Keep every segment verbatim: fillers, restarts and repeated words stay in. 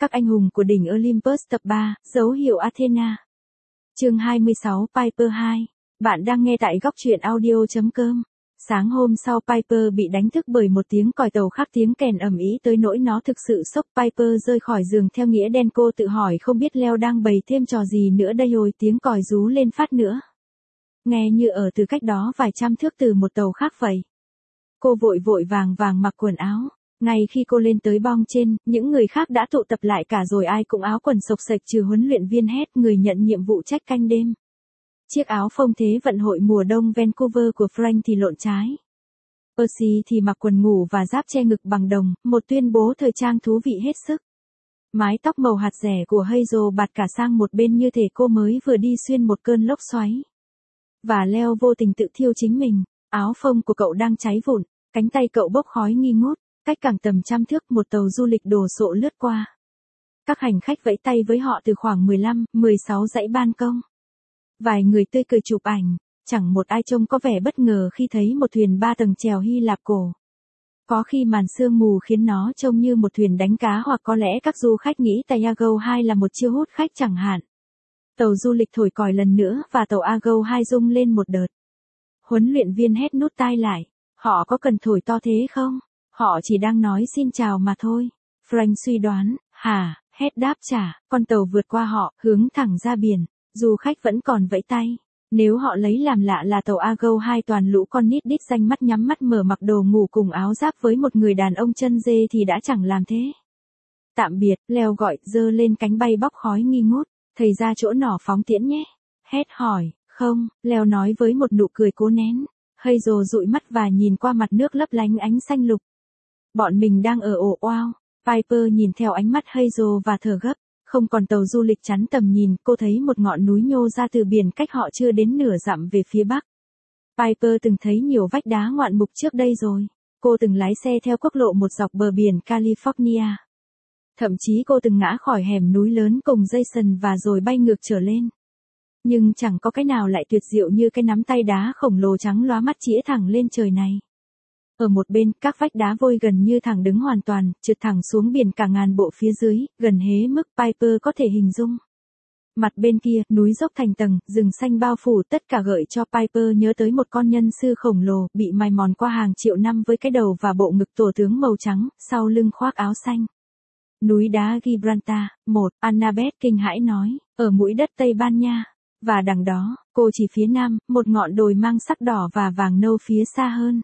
Các anh hùng của đỉnh Olympus tập ba, dấu hiệu Athena. Chương hai mươi sáu Piper hai. Bạn đang nghe tại góc truyện audio chấm com. Sáng hôm sau Piper bị đánh thức bởi một tiếng còi tàu khác tiếng kèn ầm ĩ tới nỗi nó thực sự sốc. Piper rơi khỏi giường theo nghĩa đen, cô tự hỏi không biết Leo đang bày thêm trò gì nữa đây rồi tiếng còi rú lên phát nữa. Nghe như ở từ cách đó vài trăm thước từ một tàu khác vậy. Cô vội vội vàng vàng mặc quần áo. Ngay khi cô lên tới bong trên, những người khác đã tụ tập lại cả rồi, ai cũng áo quần xộc xệch trừ huấn luyện viên Head, người nhận nhiệm vụ trách canh đêm. Chiếc áo phông thế vận hội mùa đông Vancouver của Frank thì lộn trái. Percy thì mặc quần ngủ và giáp che ngực bằng đồng, một tuyên bố thời trang thú vị hết sức. Mái tóc màu hạt rẻ của Hazel bạt cả sang một bên như thể cô mới vừa đi xuyên một cơn lốc xoáy. Và Leo vô tình tự thiêu chính mình, áo phông của cậu đang cháy vụn, cánh tay cậu bốc khói nghi ngút. Cách càng tầm trăm thước một tàu du lịch đồ sộ lướt qua. Các hành khách vẫy tay với họ từ khoảng mười lăm, mười sáu dãy ban công. Vài người tươi cười chụp ảnh, chẳng một ai trông có vẻ bất ngờ khi thấy một thuyền ba tầng chèo Hy Lạp cổ. Có khi màn sương mù khiến nó trông như một thuyền đánh cá, hoặc có lẽ các du khách nghĩ tàu Argo hai là một chiêu hút khách chẳng hạn. Tàu du lịch thổi còi lần nữa và tàu Argo hai rung lên một đợt. Huấn luyện viên Hét nút tai lại, họ có cần thổi to thế không? Họ chỉ đang nói xin chào mà thôi. Frank suy đoán, hả, Hét đáp trả, con tàu vượt qua họ, hướng thẳng ra biển, du khách vẫn còn vẫy tay. Nếu họ lấy làm lạ là tàu Argo hai toàn lũ con nít đít xanh mắt nhắm mắt mở mặc đồ ngủ cùng áo giáp với một người đàn ông chân dê thì đã chẳng làm thế. Tạm biệt, Leo gọi, giơ lên cánh bay bóc khói nghi ngút, thầy ra chỗ nỏ phóng tiễn nhé. Hét hỏi, không, Leo nói với một nụ cười cố nén. Hazel dụi mắt và nhìn qua mặt nước lấp lánh ánh xanh lục. Bọn mình đang ở ổ oao. Piper nhìn theo ánh mắt Hazel và thở gấp. Không còn tàu du lịch chắn tầm nhìn, cô thấy một ngọn núi nhô ra từ biển cách họ chưa đến nửa dặm về phía bắc. Piper từng thấy nhiều vách đá ngoạn mục trước đây rồi. Cô từng lái xe theo quốc lộ một dọc bờ biển California. Thậm chí cô từng ngã khỏi hẻm núi lớn cùng Jason và rồi bay ngược trở lên. Nhưng chẳng có cái nào lại tuyệt diệu như cái nắm tay đá khổng lồ trắng lóa mắt chĩa thẳng lên trời này. Ở một bên, các vách đá vôi gần như thẳng đứng hoàn toàn, trượt thẳng xuống biển cả ngàn bộ phía dưới, gần hế mức Piper có thể hình dung. Mặt bên kia, núi dốc thành tầng, rừng xanh bao phủ, tất cả gợi cho Piper nhớ tới một con nhân sư khổng lồ, bị mài mòn qua hàng triệu năm với cái đầu và bộ ngực tổ tướng màu trắng, sau lưng khoác áo xanh. Núi đá Gibraltar, một, Annabeth kinh hãi nói, ở mũi đất Tây Ban Nha. Và đằng đó, cô chỉ phía nam, một ngọn đồi mang sắc đỏ và vàng nâu phía xa hơn.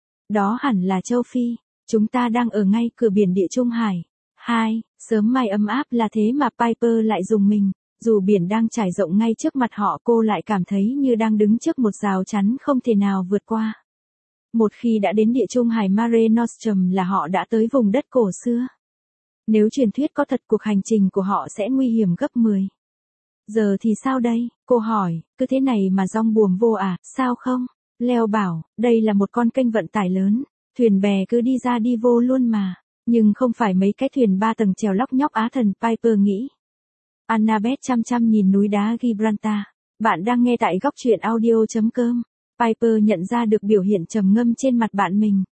Đó hẳn là châu Phi, chúng ta đang ở ngay cửa biển Địa Trung Hải. Hai, sớm mai ấm áp là thế mà Piper lại rùng mình, dù biển đang trải rộng ngay trước mặt họ cô lại cảm thấy như đang đứng trước một rào chắn không thể nào vượt qua. Một khi đã đến Địa Trung Hải Mare Nostrum là họ đã tới vùng đất cổ xưa. Nếu truyền thuyết có thật cuộc hành trình của họ sẽ nguy hiểm gấp mười. Giờ thì sao đây, cô hỏi, cứ thế này mà dong buồm vô à, sao không? Leo bảo, đây là một con kênh vận tải lớn, thuyền bè cứ đi ra đi vô luôn mà, nhưng không phải mấy cái thuyền ba tầng chèo lóc nhóc á thần, Piper nghĩ. Annabeth chăm chăm nhìn núi đá Gibraltar. Bạn đang nghe tại góc truyện audio chấm com. Piper nhận ra được biểu hiện trầm ngâm trên mặt bạn mình.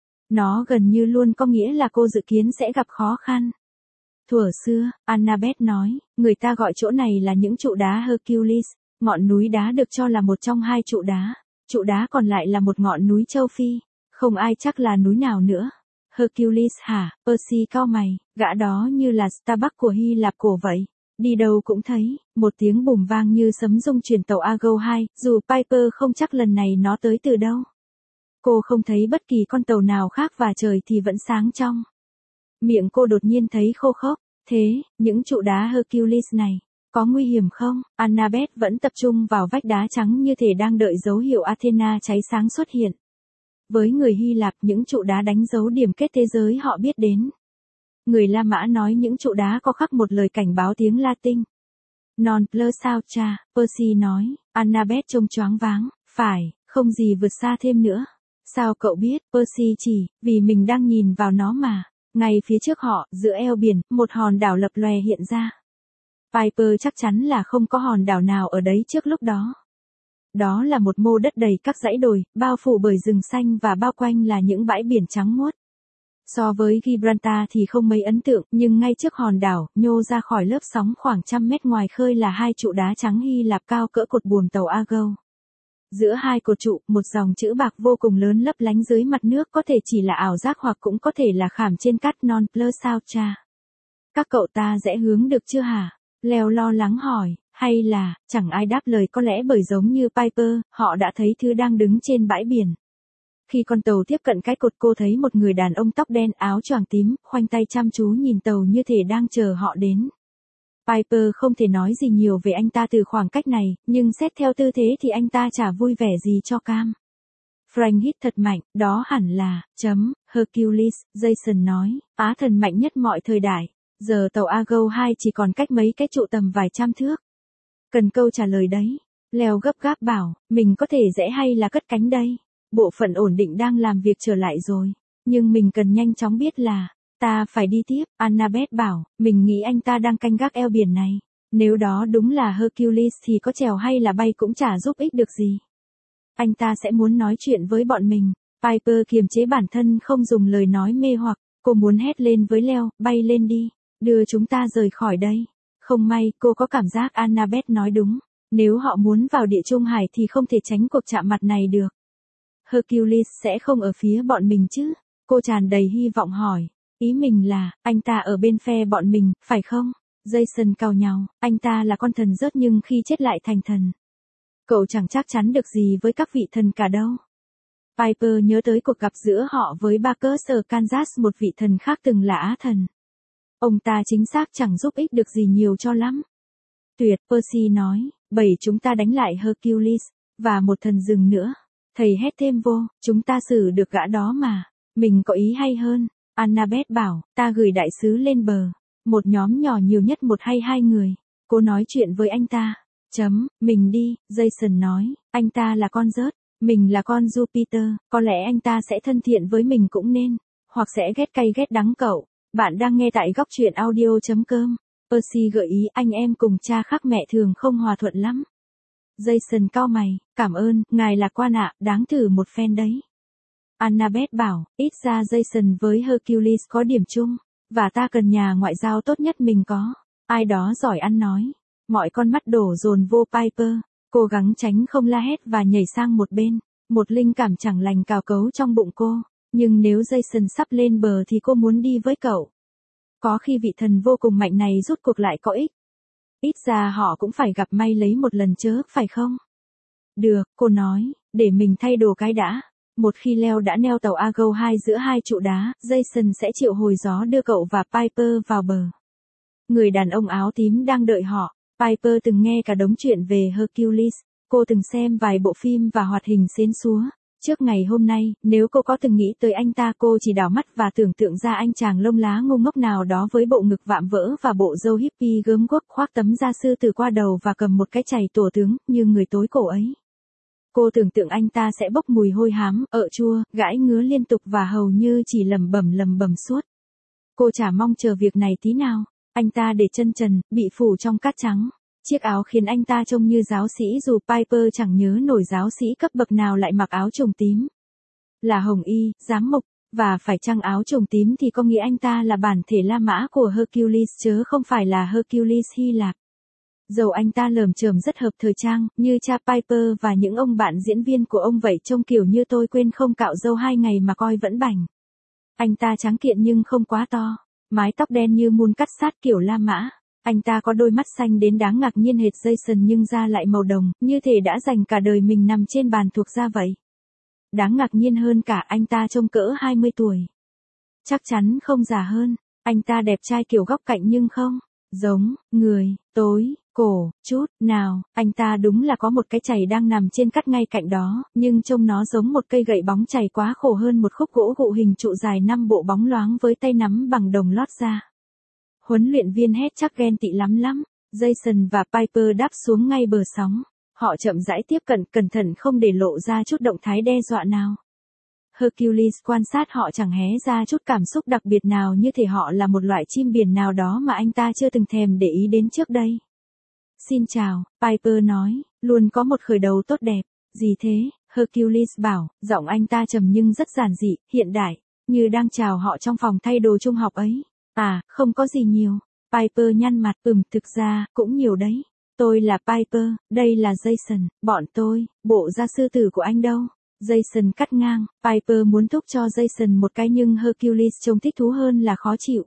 Nó gần như luôn có nghĩa là cô dự kiến sẽ gặp khó khăn. Thuở xưa, Annabeth nói, người ta gọi chỗ này là những trụ đá Hercules, ngọn núi đá được cho là một trong hai trụ đá. Trụ đá còn lại là một ngọn núi châu Phi, không ai chắc là núi nào nữa. Hercules hả? Percy cau mày, gã đó như là Starbucks của Hy Lạp cổ vậy. Đi đâu cũng thấy, một tiếng bùm vang như sấm rung chuyển tàu Argo hai, dù Piper không chắc lần này nó tới từ đâu. Cô không thấy bất kỳ con tàu nào khác và trời thì vẫn sáng trong. Miệng cô đột nhiên thấy khô khốc, thế, những trụ đá Hercules này, có nguy hiểm không? Annabeth vẫn tập trung vào vách đá trắng như thể đang đợi dấu hiệu Athena cháy sáng xuất hiện. Với người Hy Lạp, những trụ đá đánh dấu điểm kết thế giới họ biết đến. Người La Mã nói những trụ đá có khắc một lời cảnh báo tiếng Latin. Non plus ultra, Percy nói. Annabeth trông choáng váng, phải, không gì vượt xa thêm nữa. Sao cậu biết? Percy chỉ, vì mình đang nhìn vào nó mà. Ngay phía trước họ, giữa eo biển, một hòn đảo lập lòe hiện ra. Piper chắc chắn là không có hòn đảo nào ở đấy trước lúc đó. Đó là một mô đất đầy các dãy đồi, bao phủ bởi rừng xanh và bao quanh là những bãi biển trắng muốt. So với Gibraltar thì không mấy ấn tượng, nhưng ngay trước hòn đảo, nhô ra khỏi lớp sóng khoảng trăm mét ngoài khơi là hai trụ đá trắng Hy Lạp cao cỡ cột buồm tàu Argo. Giữa hai cột trụ, một dòng chữ bạc vô cùng lớn lấp lánh dưới mặt nước, có thể chỉ là ảo giác hoặc cũng có thể là khảm trên cát non plus Saucha. Các cậu ta rẽ hướng được chưa hả? Leo lo lắng hỏi, hay là, chẳng ai đáp lời, có lẽ bởi giống như Piper, họ đã thấy thứ đang đứng trên bãi biển. Khi con tàu tiếp cận cái cột, cô thấy một người đàn ông tóc đen áo choàng tím, khoanh tay chăm chú nhìn tàu như thể đang chờ họ đến. Piper không thể nói gì nhiều về anh ta từ khoảng cách này, nhưng xét theo tư thế thì anh ta chả vui vẻ gì cho cam. Frank hít thật mạnh, đó hẳn là, chấm, Hercules, Jason nói, á thần mạnh nhất mọi thời đại. Giờ tàu Argo hai chỉ còn cách mấy cái trụ tầm vài trăm thước. Cần câu trả lời đấy. Leo gấp gáp bảo, mình có thể rẽ hay là cất cánh đây? Bộ phận ổn định đang làm việc trở lại rồi. Nhưng mình cần nhanh chóng biết là, ta phải đi tiếp. Annabeth bảo, mình nghĩ anh ta đang canh gác eo biển này. Nếu đó đúng là Hercules thì có trèo hay là bay cũng chả giúp ích được gì. Anh ta sẽ muốn nói chuyện với bọn mình. Piper kiềm chế bản thân không dùng lời nói mê hoặc. Cô muốn hét lên với Leo, bay lên đi. Đưa chúng ta rời khỏi đây. Không may, cô có cảm giác Annabeth nói đúng. Nếu họ muốn vào địa trung hải thì không thể tránh cuộc chạm mặt này được. Hercules sẽ không ở phía bọn mình chứ? Cô tràn đầy hy vọng hỏi. Ý mình là, anh ta ở bên phe bọn mình, phải không? Jason cau nhàu, anh ta là con thần rớt nhưng khi chết lại thành thần. Cậu chẳng chắc chắn được gì với các vị thần cả đâu. Piper nhớ tới cuộc gặp giữa họ với Bacchus ở Kansas, một vị thần khác từng là á thần. Ông ta chính xác chẳng giúp ích được gì nhiều cho lắm. Tuyệt, Percy nói, bảy chúng ta đánh lại Hercules, và một thần rừng nữa. Thầy hét thêm vô, chúng ta xử được gã đó mà. Mình có ý hay hơn. Annabeth bảo, ta gửi đại sứ lên bờ. Một nhóm nhỏ nhiều nhất một hay hai người. Cô nói chuyện với anh ta. Chấm, mình đi, Jason nói, anh ta là con rớt. Mình là con Jupiter, có lẽ anh ta sẽ thân thiện với mình cũng nên. Hoặc sẽ ghét cay ghét đắng cậu. Bạn đang nghe tại góc truyện audio.com. Percy gợi ý, anh em cùng cha khác mẹ thường không hòa thuận lắm. Jason cau mày, cảm ơn, ngài lạc quan ạ, đáng thử một phen đấy. Annabeth bảo, ít ra Jason với Hercules có điểm chung, và ta cần nhà ngoại giao tốt nhất mình có. Ai đó giỏi ăn nói. Mọi con mắt đổ dồn vô Piper, cố gắng tránh không la hét và nhảy sang một bên. Một linh cảm chẳng lành cào cấu trong bụng cô, nhưng nếu Jason sắp lên bờ thì cô muốn đi với cậu. Có khi vị thần vô cùng mạnh này rút cuộc lại có ích. Ít ra họ cũng phải gặp may lấy một lần chớ, phải không? Được, cô nói, để mình thay đồ cái đã. Một khi Leo đã neo tàu Argo hai giữa hai trụ đá, Jason sẽ triệu hồi gió đưa cậu và Piper vào bờ. Người đàn ông áo tím đang đợi họ. Piper từng nghe cả đống chuyện về Hercules. Cô từng xem vài bộ phim và hoạt hình xến xúa. Trước ngày hôm nay, nếu cô có từng nghĩ tới anh ta, cô chỉ đảo mắt và tưởng tượng ra anh chàng lông lá ngu ngốc nào đó với bộ ngực vạm vỡ và bộ râu hippie gớm guốc, khoác tấm da sư tử qua đầu và cầm một cái chày tổ tướng, như người tối cổ ấy. Cô tưởng tượng anh ta sẽ bốc mùi hôi hám, ợ chua, gãi ngứa liên tục và hầu như chỉ lầm bầm lầm bầm suốt. Cô chả mong chờ việc này tí nào. Anh ta để chân trần, bị phủ trong cát trắng. Chiếc áo khiến anh ta trông như giáo sĩ, dù Piper chẳng nhớ nổi giáo sĩ cấp bậc nào lại mặc áo trùng tím. Là hồng y, giám mục, và phải chăng áo trùng tím thì có nghĩa anh ta là bản thể La Mã của Hercules chớ không phải là Hercules Hy Lạp. Dầu anh ta lởm chởm rất hợp thời trang, như cha Piper và những ông bạn diễn viên của ông vậy, trông kiểu như tôi quên không cạo râu hai ngày mà coi vẫn bảnh. Anh ta trắng kiện nhưng không quá to, mái tóc đen như mun cắt sát kiểu La Mã. Anh ta có đôi mắt xanh đến đáng ngạc nhiên hệt Jason nhưng da lại màu đồng, như thể đã dành cả đời mình nằm trên bàn thuộc da vậy. Đáng ngạc nhiên hơn cả, anh ta trông cỡ hai mươi tuổi. Chắc chắn không già hơn. Anh ta đẹp trai kiểu góc cạnh nhưng không giống người tối cổ chút nào. Anh ta đúng là có một cái chày đang nằm trên cát ngay cạnh đó, nhưng trông nó giống một cây gậy bóng chày quá khổ hơn một khúc gỗ gụ hình trụ dài năm bộ bóng loáng với tay nắm bằng đồng lót da. Huấn luyện viên hét chắc ghen tị lắm lắm. Jason và Piper đáp xuống ngay bờ sóng. Họ chậm rãi tiếp cận, cẩn thận không để lộ ra chút động thái đe dọa nào. Hercules quan sát họ chẳng hé ra chút cảm xúc đặc biệt nào, như thể họ là một loại chim biển nào đó mà anh ta chưa từng thèm để ý đến trước đây. Xin chào, Piper nói, luôn có một khởi đầu tốt đẹp. Gì thế? Hercules bảo, giọng anh ta trầm nhưng rất giản dị, hiện đại. như đang chào họ trong phòng thay đồ trung học ấy. À, không có gì nhiều. Piper nhăn mặt, ừm, thực ra, cũng nhiều đấy. Tôi là Piper, đây là Jason, bọn tôi, bộ gia sư tử của anh đâu? Jason cắt ngang, Piper muốn thúc cho Jason một cái nhưng Hercules trông thích thú hơn là khó chịu.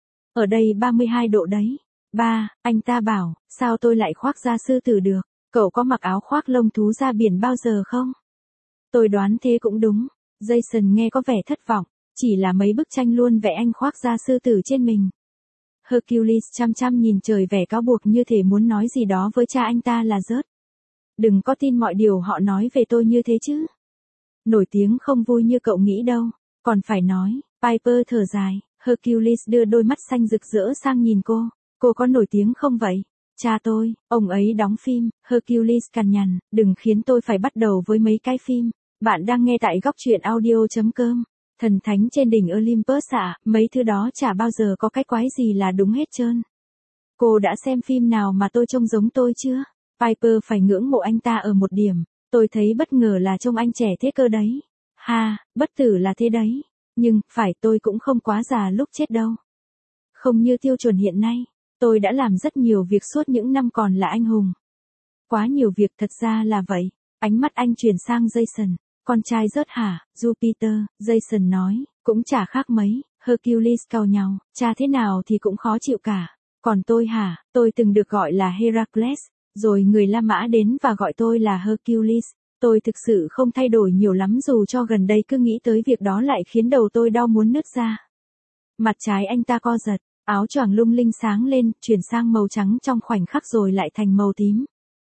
Ở đây ba mươi hai độ đấy. Ba, anh ta bảo, sao tôi lại khoác da sư tử được? Cậu có mặc áo khoác lông thú ra biển bao giờ không? Tôi đoán thế cũng đúng. Jason nghe có vẻ thất vọng, chỉ là mấy bức tranh luôn vẽ anh khoác da sư tử trên mình. Hercules chăm chăm nhìn trời vẻ cáo buộc như thể muốn nói gì đó với cha anh ta là rớt. Đừng có tin mọi điều họ nói về tôi như thế chứ. Nổi tiếng không vui như cậu nghĩ đâu, còn phải nói, Piper thở dài, Hercules đưa đôi mắt xanh rực rỡ sang nhìn cô, cô có nổi tiếng không vậy? Cha tôi, ông ấy đóng phim, Hercules cằn nhằn, đừng khiến tôi phải bắt đầu với mấy cái phim. Bạn đang nghe tại góc truyện audio.com. Thần thánh trên đỉnh Olympus ạ, à, mấy thứ đó chả bao giờ có cái quái gì là đúng hết trơn. Cô đã xem phim nào mà tôi trông giống tôi chưa? Piper phải ngưỡng mộ anh ta ở một điểm, tôi thấy bất ngờ là trông anh trẻ thế cơ đấy. Ha, bất tử là thế đấy. Nhưng, phải tôi cũng không quá già lúc chết đâu. Không như tiêu chuẩn hiện nay, tôi đã làm rất nhiều việc suốt những năm còn là anh hùng. Quá nhiều việc thật ra là vậy. Ánh mắt anh chuyển sang Jason. Con trai rớt hả, Jupiter, Jason nói, cũng chả khác mấy. Hercules cau nhàu, cha thế nào thì cũng khó chịu cả. Còn tôi hả, tôi từng được gọi là Heracles, rồi người La Mã đến và gọi tôi là Hercules. Tôi thực sự không thay đổi nhiều lắm dù cho gần đây cứ nghĩ tới việc đó lại khiến đầu tôi đau muốn nứt ra. Mặt trái anh ta co giật, áo choàng lung linh sáng lên, chuyển sang màu trắng trong khoảnh khắc rồi lại thành màu tím.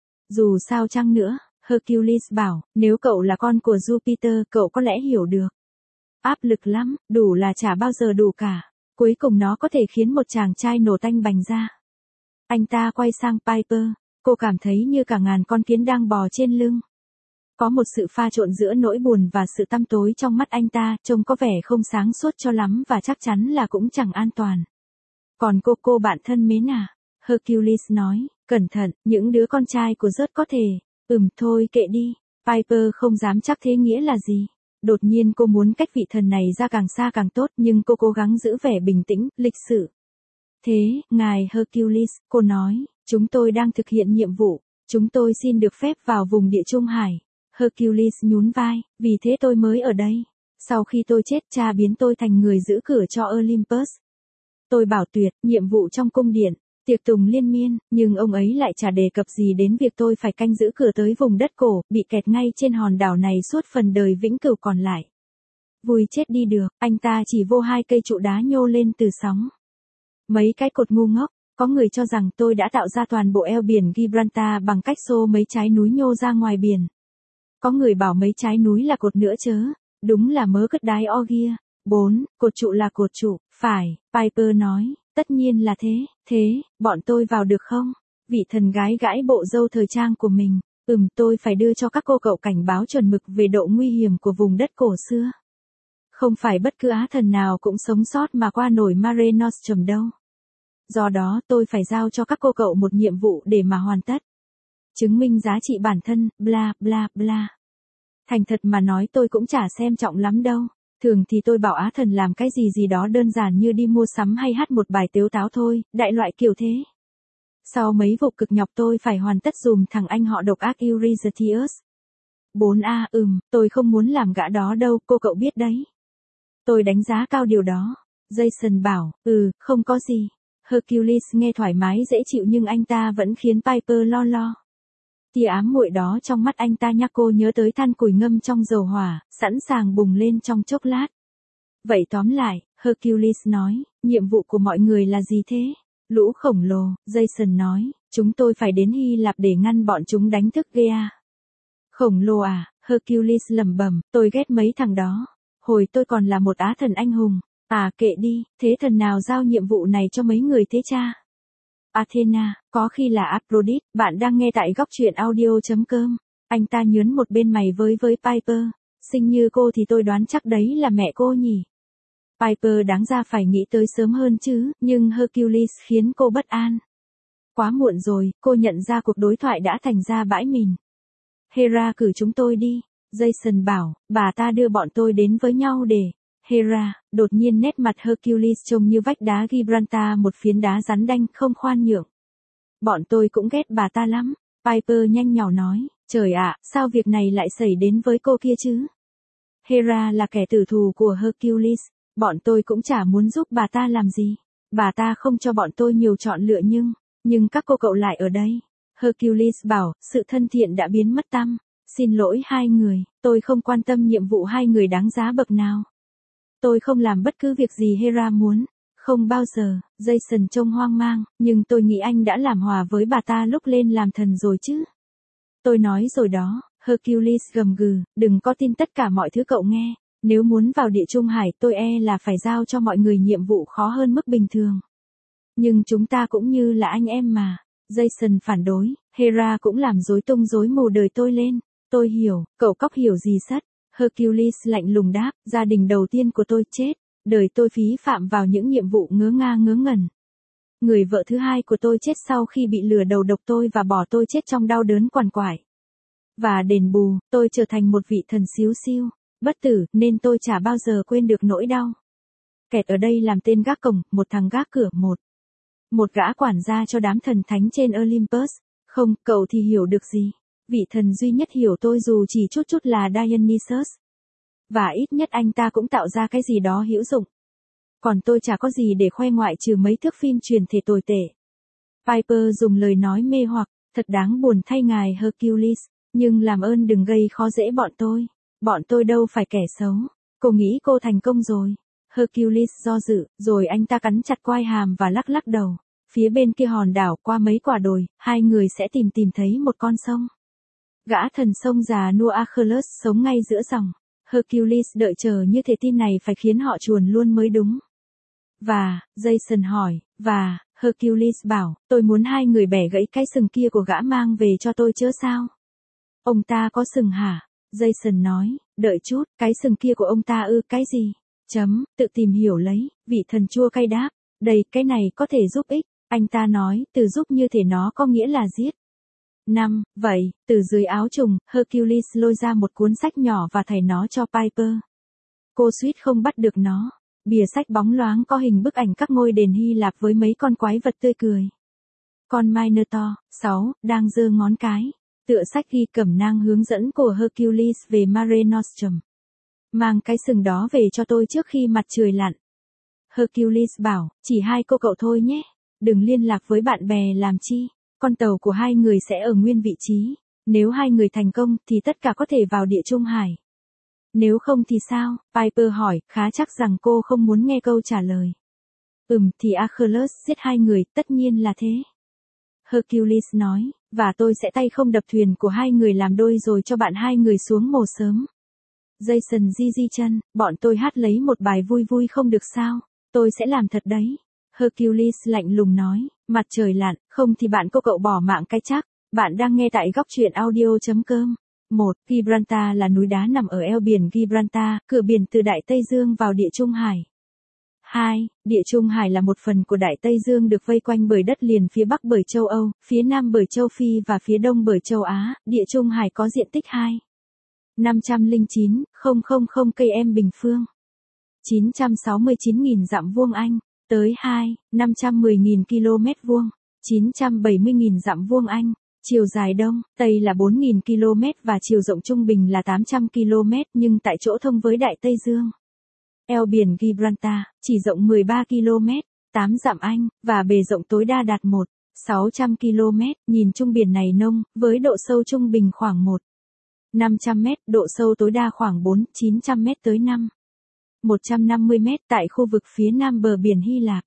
Dù sao chăng nữa, Hercules bảo, nếu cậu là con của Jupiter cậu có lẽ hiểu được. Áp lực lắm, đủ là chả bao giờ đủ cả. Cuối cùng nó có thể khiến một chàng trai nổ tanh bành ra. Anh ta quay sang Piper, cô cảm thấy như cả ngàn con kiến đang bò trên lưng. Có một sự pha trộn giữa nỗi buồn và sự tăm tối trong mắt anh ta, trông có vẻ không sáng suốt cho lắm và chắc chắn là cũng chẳng an toàn. Còn cô cô bạn thân mến à? Hercules nói, cẩn thận, những đứa con trai của rớt có thể. Ừm, thôi kệ đi. Piper không dám chắc thế nghĩa là gì. Đột nhiên cô muốn cách vị thần này ra càng xa càng tốt nhưng cô cố gắng giữ vẻ bình tĩnh, lịch sự. Thế, ngài Hercules, cô nói, chúng tôi đang thực hiện nhiệm vụ. Chúng tôi xin được phép vào vùng địa Trung Hải. Hercules nhún vai, vì thế tôi mới ở đây. Sau khi tôi chết cha biến tôi thành người giữ cửa cho Olympus. Tôi bảo tuyệt, nhiệm vụ trong cung điện, tiệc tùng liên miên, nhưng ông ấy lại chả đề cập gì đến việc tôi phải canh giữ cửa tới vùng đất cổ, bị kẹt ngay trên hòn đảo này suốt phần đời vĩnh cửu còn lại. Vui chết đi được, anh ta chỉ vô hai cây trụ đá nhô lên từ sóng. Mấy cái cột ngu ngốc, có người cho rằng tôi đã tạo ra toàn bộ eo biển Gibraltar bằng cách xô mấy trái núi nhô ra ngoài biển. Có người bảo mấy trái núi là cột nữa chớ, đúng là mớ cất đái o ghia. Bốn, cột trụ là cột trụ, phải, Piper nói, tất nhiên là thế, thế, bọn tôi vào được không? Vị thần gái gãi bộ râu thời trang của mình, ừm tôi phải đưa cho các cô cậu cảnh báo chuẩn mực về độ nguy hiểm của vùng đất cổ xưa. Không phải bất cứ á thần nào cũng sống sót mà qua nổi Mare Nostrum đâu. Do đó tôi phải giao cho các cô cậu một nhiệm vụ để mà hoàn tất. Chứng minh giá trị bản thân, bla bla bla. Thành thật mà nói tôi cũng chả xem trọng lắm đâu. Thường thì tôi bảo á thần làm cái gì gì đó đơn giản như đi mua sắm hay hát một bài tếu táo thôi, đại loại kiểu thế. Sau mấy vụ cực nhọc tôi phải hoàn tất dùm thằng anh họ độc ác Eurystheus. bốn A ừm, tôi không muốn làm gã đó đâu, cô cậu biết đấy. Tôi đánh giá cao điều đó. Jason bảo, ừ, không có gì. Hercules nghe thoải mái dễ chịu nhưng anh ta vẫn khiến Piper lo lo. Tia ám muội đó trong mắt anh ta nhắc cô nhớ tới than củi ngâm trong dầu hỏa, sẵn sàng bùng lên trong chốc lát. Vậy tóm lại, Hercules nói, nhiệm vụ của mọi người là gì thế? Lũ khổng lồ, Jason nói, chúng tôi phải đến Hy Lạp để ngăn bọn chúng đánh thức Gea. Khổng lồ à, Hercules lẩm bẩm, tôi ghét mấy thằng đó. Hồi tôi còn là một á thần anh hùng. À kệ đi, thế thần nào giao nhiệm vụ này cho mấy người thế cha? Athena, có khi là Aphrodite, bạn đang nghe tại góc truyện audio.com. Anh ta nhớn một bên mày với với Piper, xinh như cô thì tôi đoán chắc đấy là mẹ cô nhỉ. Piper đáng ra phải nghĩ tới sớm hơn chứ, nhưng Hercules khiến cô bất an. Quá muộn rồi, cô nhận ra cuộc đối thoại đã thành ra bãi mìn. Hera cử chúng tôi đi, Jason bảo, bà ta đưa bọn tôi đến với nhau để, Hera, đột nhiên nét mặt Hercules trông như vách đá Gibraltar, một phiến đá rắn đanh không khoan nhượng. Bọn tôi cũng ghét bà ta lắm. Piper nhanh nhỏ nói, trời ạ, sao việc này lại xảy đến với cô kia chứ? Hera là kẻ tử thù của Hercules, bọn tôi cũng chả muốn giúp bà ta làm gì. Bà ta không cho bọn tôi nhiều chọn lựa nhưng, nhưng các cô cậu lại ở đây. Hercules bảo, sự thân thiện đã biến mất tăm. Xin lỗi hai người, tôi không quan tâm nhiệm vụ hai người đáng giá bậc nào. Tôi không làm bất cứ việc gì Hera muốn. Không bao giờ. Jason trông hoang mang, nhưng tôi nghĩ anh đã làm hòa với bà ta lúc lên làm thần rồi chứ. Tôi nói rồi đó, Hercules gầm gừ, đừng có tin tất cả mọi thứ cậu nghe. Nếu muốn vào địa trung hải tôi e là phải giao cho mọi người nhiệm vụ khó hơn mức bình thường. Nhưng chúng ta cũng như là anh em mà. Jason phản đối, Hera cũng làm rối tung rối mù đời tôi lên. Tôi hiểu, cậu cóc hiểu gì sất. Hercules lạnh lùng đáp, gia đình đầu tiên của tôi chết. Đời tôi phí phạm vào những nhiệm vụ ngớ nga ngớ ngẩn. Người vợ thứ hai của tôi chết sau khi bị lừa đầu độc tôi và bỏ tôi chết trong đau đớn quằn quại. Và đền bù, tôi trở thành một vị thần xíu xiu, bất tử, nên tôi chả bao giờ quên được nỗi đau. Kẹt ở đây làm tên gác cổng, một thằng gác cửa một. Một gã quản gia cho đám thần thánh trên Olympus. Không, cậu thì hiểu được gì. Vị thần duy nhất hiểu tôi dù chỉ chút chút là Dionysus. Và ít nhất anh ta cũng tạo ra cái gì đó hữu dụng. Còn tôi chả có gì để khoe ngoại trừ mấy thước phim truyền thể tồi tệ. Piper dùng lời nói mê hoặc, thật đáng buồn thay ngài Hercules, nhưng làm ơn đừng gây khó dễ bọn tôi. Bọn tôi đâu phải kẻ xấu. Cô nghĩ cô thành công rồi. Hercules do dự, rồi anh ta cắn chặt quai hàm và lắc lắc đầu. Phía bên kia hòn đảo qua mấy quả đồi, hai người sẽ tìm tìm thấy một con sông. Gã thần sông già Nua Achilles sống ngay giữa dòng. Hercules đợi chờ như thể tin này phải khiến họ chuồn luôn mới đúng. Và, Jason hỏi, và, Hercules bảo, tôi muốn hai người bẻ gãy cái sừng kia của gã mang về cho tôi chớ sao. Ông ta có sừng hả? Jason nói, đợi chút, cái sừng kia của ông ta ư cái gì? Chấm, tự tìm hiểu lấy, vị thần chua cay đáp, đây, cái này có thể giúp ích. Anh ta nói, từ giúp như thể nó có nghĩa là giết. Năm, vậy, từ dưới áo trùng, Hercules lôi ra một cuốn sách nhỏ và thảy nó cho Piper. Cô suýt không bắt được nó. Bìa sách bóng loáng có hình bức ảnh các ngôi đền Hy Lạp với mấy con quái vật tươi cười. Con Minotaur, sáu, đang giơ ngón cái. Tựa sách ghi cẩm nang hướng dẫn của Hercules về Mare Nostrum. Mang cái sừng đó về cho tôi trước khi mặt trời lặn. Hercules bảo, chỉ hai cô cậu thôi nhé. Đừng liên lạc với bạn bè làm chi. Con tàu của hai người sẽ ở nguyên vị trí. Nếu hai người thành công thì tất cả có thể vào địa trung hải. Nếu không thì sao? Piper hỏi, khá chắc rằng cô không muốn nghe câu trả lời. Ừm, thì Achilles giết hai người, tất nhiên là thế. Hercules nói, và tôi sẽ tay không đập thuyền của hai người làm đôi rồi cho bạn hai người xuống mồ sớm. Jason di di chân, bọn tôi hát lấy một bài vui vui không được sao? Tôi sẽ làm thật đấy. Hercules lạnh lùng nói, mặt trời lặn, không thì bạn cô cậu bỏ mạng cái chắc. Bạn đang nghe tại góc truyện audio chấm com. một. Gibraltar là núi đá nằm ở eo biển Gibraltar, cửa biển từ Đại Tây Dương vào Địa Trung Hải. hai. Địa Trung Hải là một phần của Đại Tây Dương được vây quanh bởi đất liền phía Bắc bởi châu Âu, phía Nam bởi châu Phi và phía Đông bởi châu Á. Địa Trung Hải có diện tích hai phẩy năm không chín nghìn km bình phương. chín trăm sáu mươi chín nghìn dặm vuông Anh, tới hai phẩy năm một không nghìn km vuông, chín trăm bảy mươi nghìn dặm vuông Anh. Chiều dài Đông, Tây là bốn nghìn ki lô mét và chiều rộng trung bình là tám trăm ki lô mét nhưng tại chỗ thông với Đại Tây Dương. Eo biển Gibraltar, chỉ rộng mười ba ki lô mét, tám dặm Anh, và bề rộng tối đa đạt một phẩy sáu trăm ki lô mét, nhìn chung biển này nông, với độ sâu trung bình khoảng một phẩy năm trăm mét, độ sâu tối đa khoảng bốn phẩy chín trăm mét tới năm phẩy một trăm năm mươi mét tại khu vực phía nam bờ biển Hy Lạp.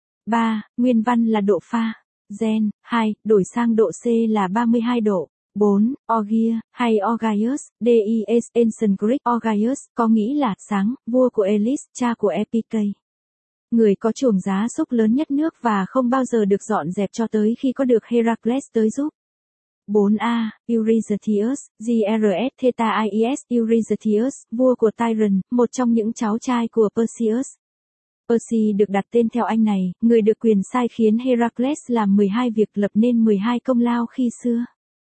ba. Nguyên văn là độ pha. Gen, hai, đổi sang độ C là ba mươi hai độ. bốn. Ogia, hay Orgius, Des Ancient Greek Orgius, có nghĩa là sáng, vua của Elis, cha của Epicay. Người có chuồng gia súc lớn nhất nước và không bao giờ được dọn dẹp cho tới khi có được Heracles tới giúp. bốn A. Eurystheus, G R S Theta I S, Eurystheus, vua của Tyron, một trong những cháu trai của Perseus. Percy được đặt tên theo anh này, người được quyền sai khiến Heracles làm mười hai việc lập nên mười hai công lao khi xưa.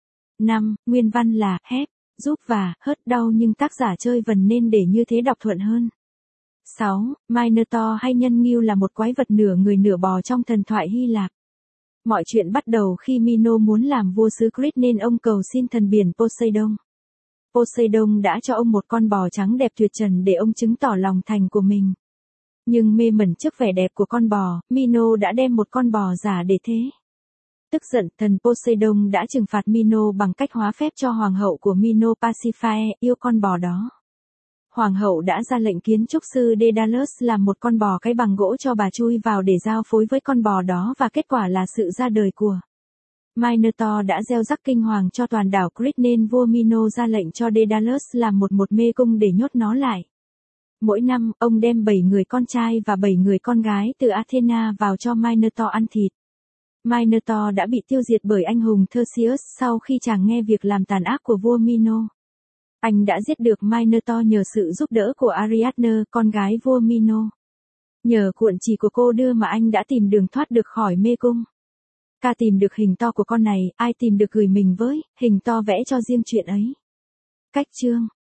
năm. Nguyên văn là, hép, giúp và, hớt đau nhưng tác giả chơi vần nên để như thế đọc thuận hơn. sáu. Minotaur hay nhân ngưu là một quái vật nửa người nửa bò trong thần thoại Hy Lạp. Mọi chuyện bắt đầu khi Mino muốn làm vua xứ Crete nên ông cầu xin thần biển Poseidon. Poseidon đã cho ông một con bò trắng đẹp tuyệt trần để ông chứng tỏ lòng thành của mình. Nhưng mê mẩn trước vẻ đẹp của con bò, Mino đã đem một con bò giả để thế. Tức giận, thần Poseidon đã trừng phạt Mino bằng cách hóa phép cho hoàng hậu của Mino Pasiphae yêu con bò đó. Hoàng hậu đã ra lệnh kiến trúc sư Daedalus làm một con bò cái bằng gỗ cho bà chui vào để giao phối với con bò đó và kết quả là sự ra đời của Minotaur đã gieo rắc kinh hoàng cho toàn đảo Crete nên vua Mino ra lệnh cho Daedalus làm một một mê cung để nhốt nó lại. Mỗi năm, ông đem bảy người con trai và bảy người con gái từ Athena vào cho Minotaur ăn thịt. Minotaur đã bị tiêu diệt bởi anh hùng Theseus sau khi chàng nghe việc làm tàn ác của vua Mino. Anh đã giết được Minotaur nhờ sự giúp đỡ của Ariadne, con gái vua Mino. Nhờ cuộn chỉ của cô đưa mà anh đã tìm đường thoát được khỏi mê cung. Ca tìm được hình to của con này, ai tìm được gửi mình với, hình to vẽ cho riêng chuyện ấy. Cách chương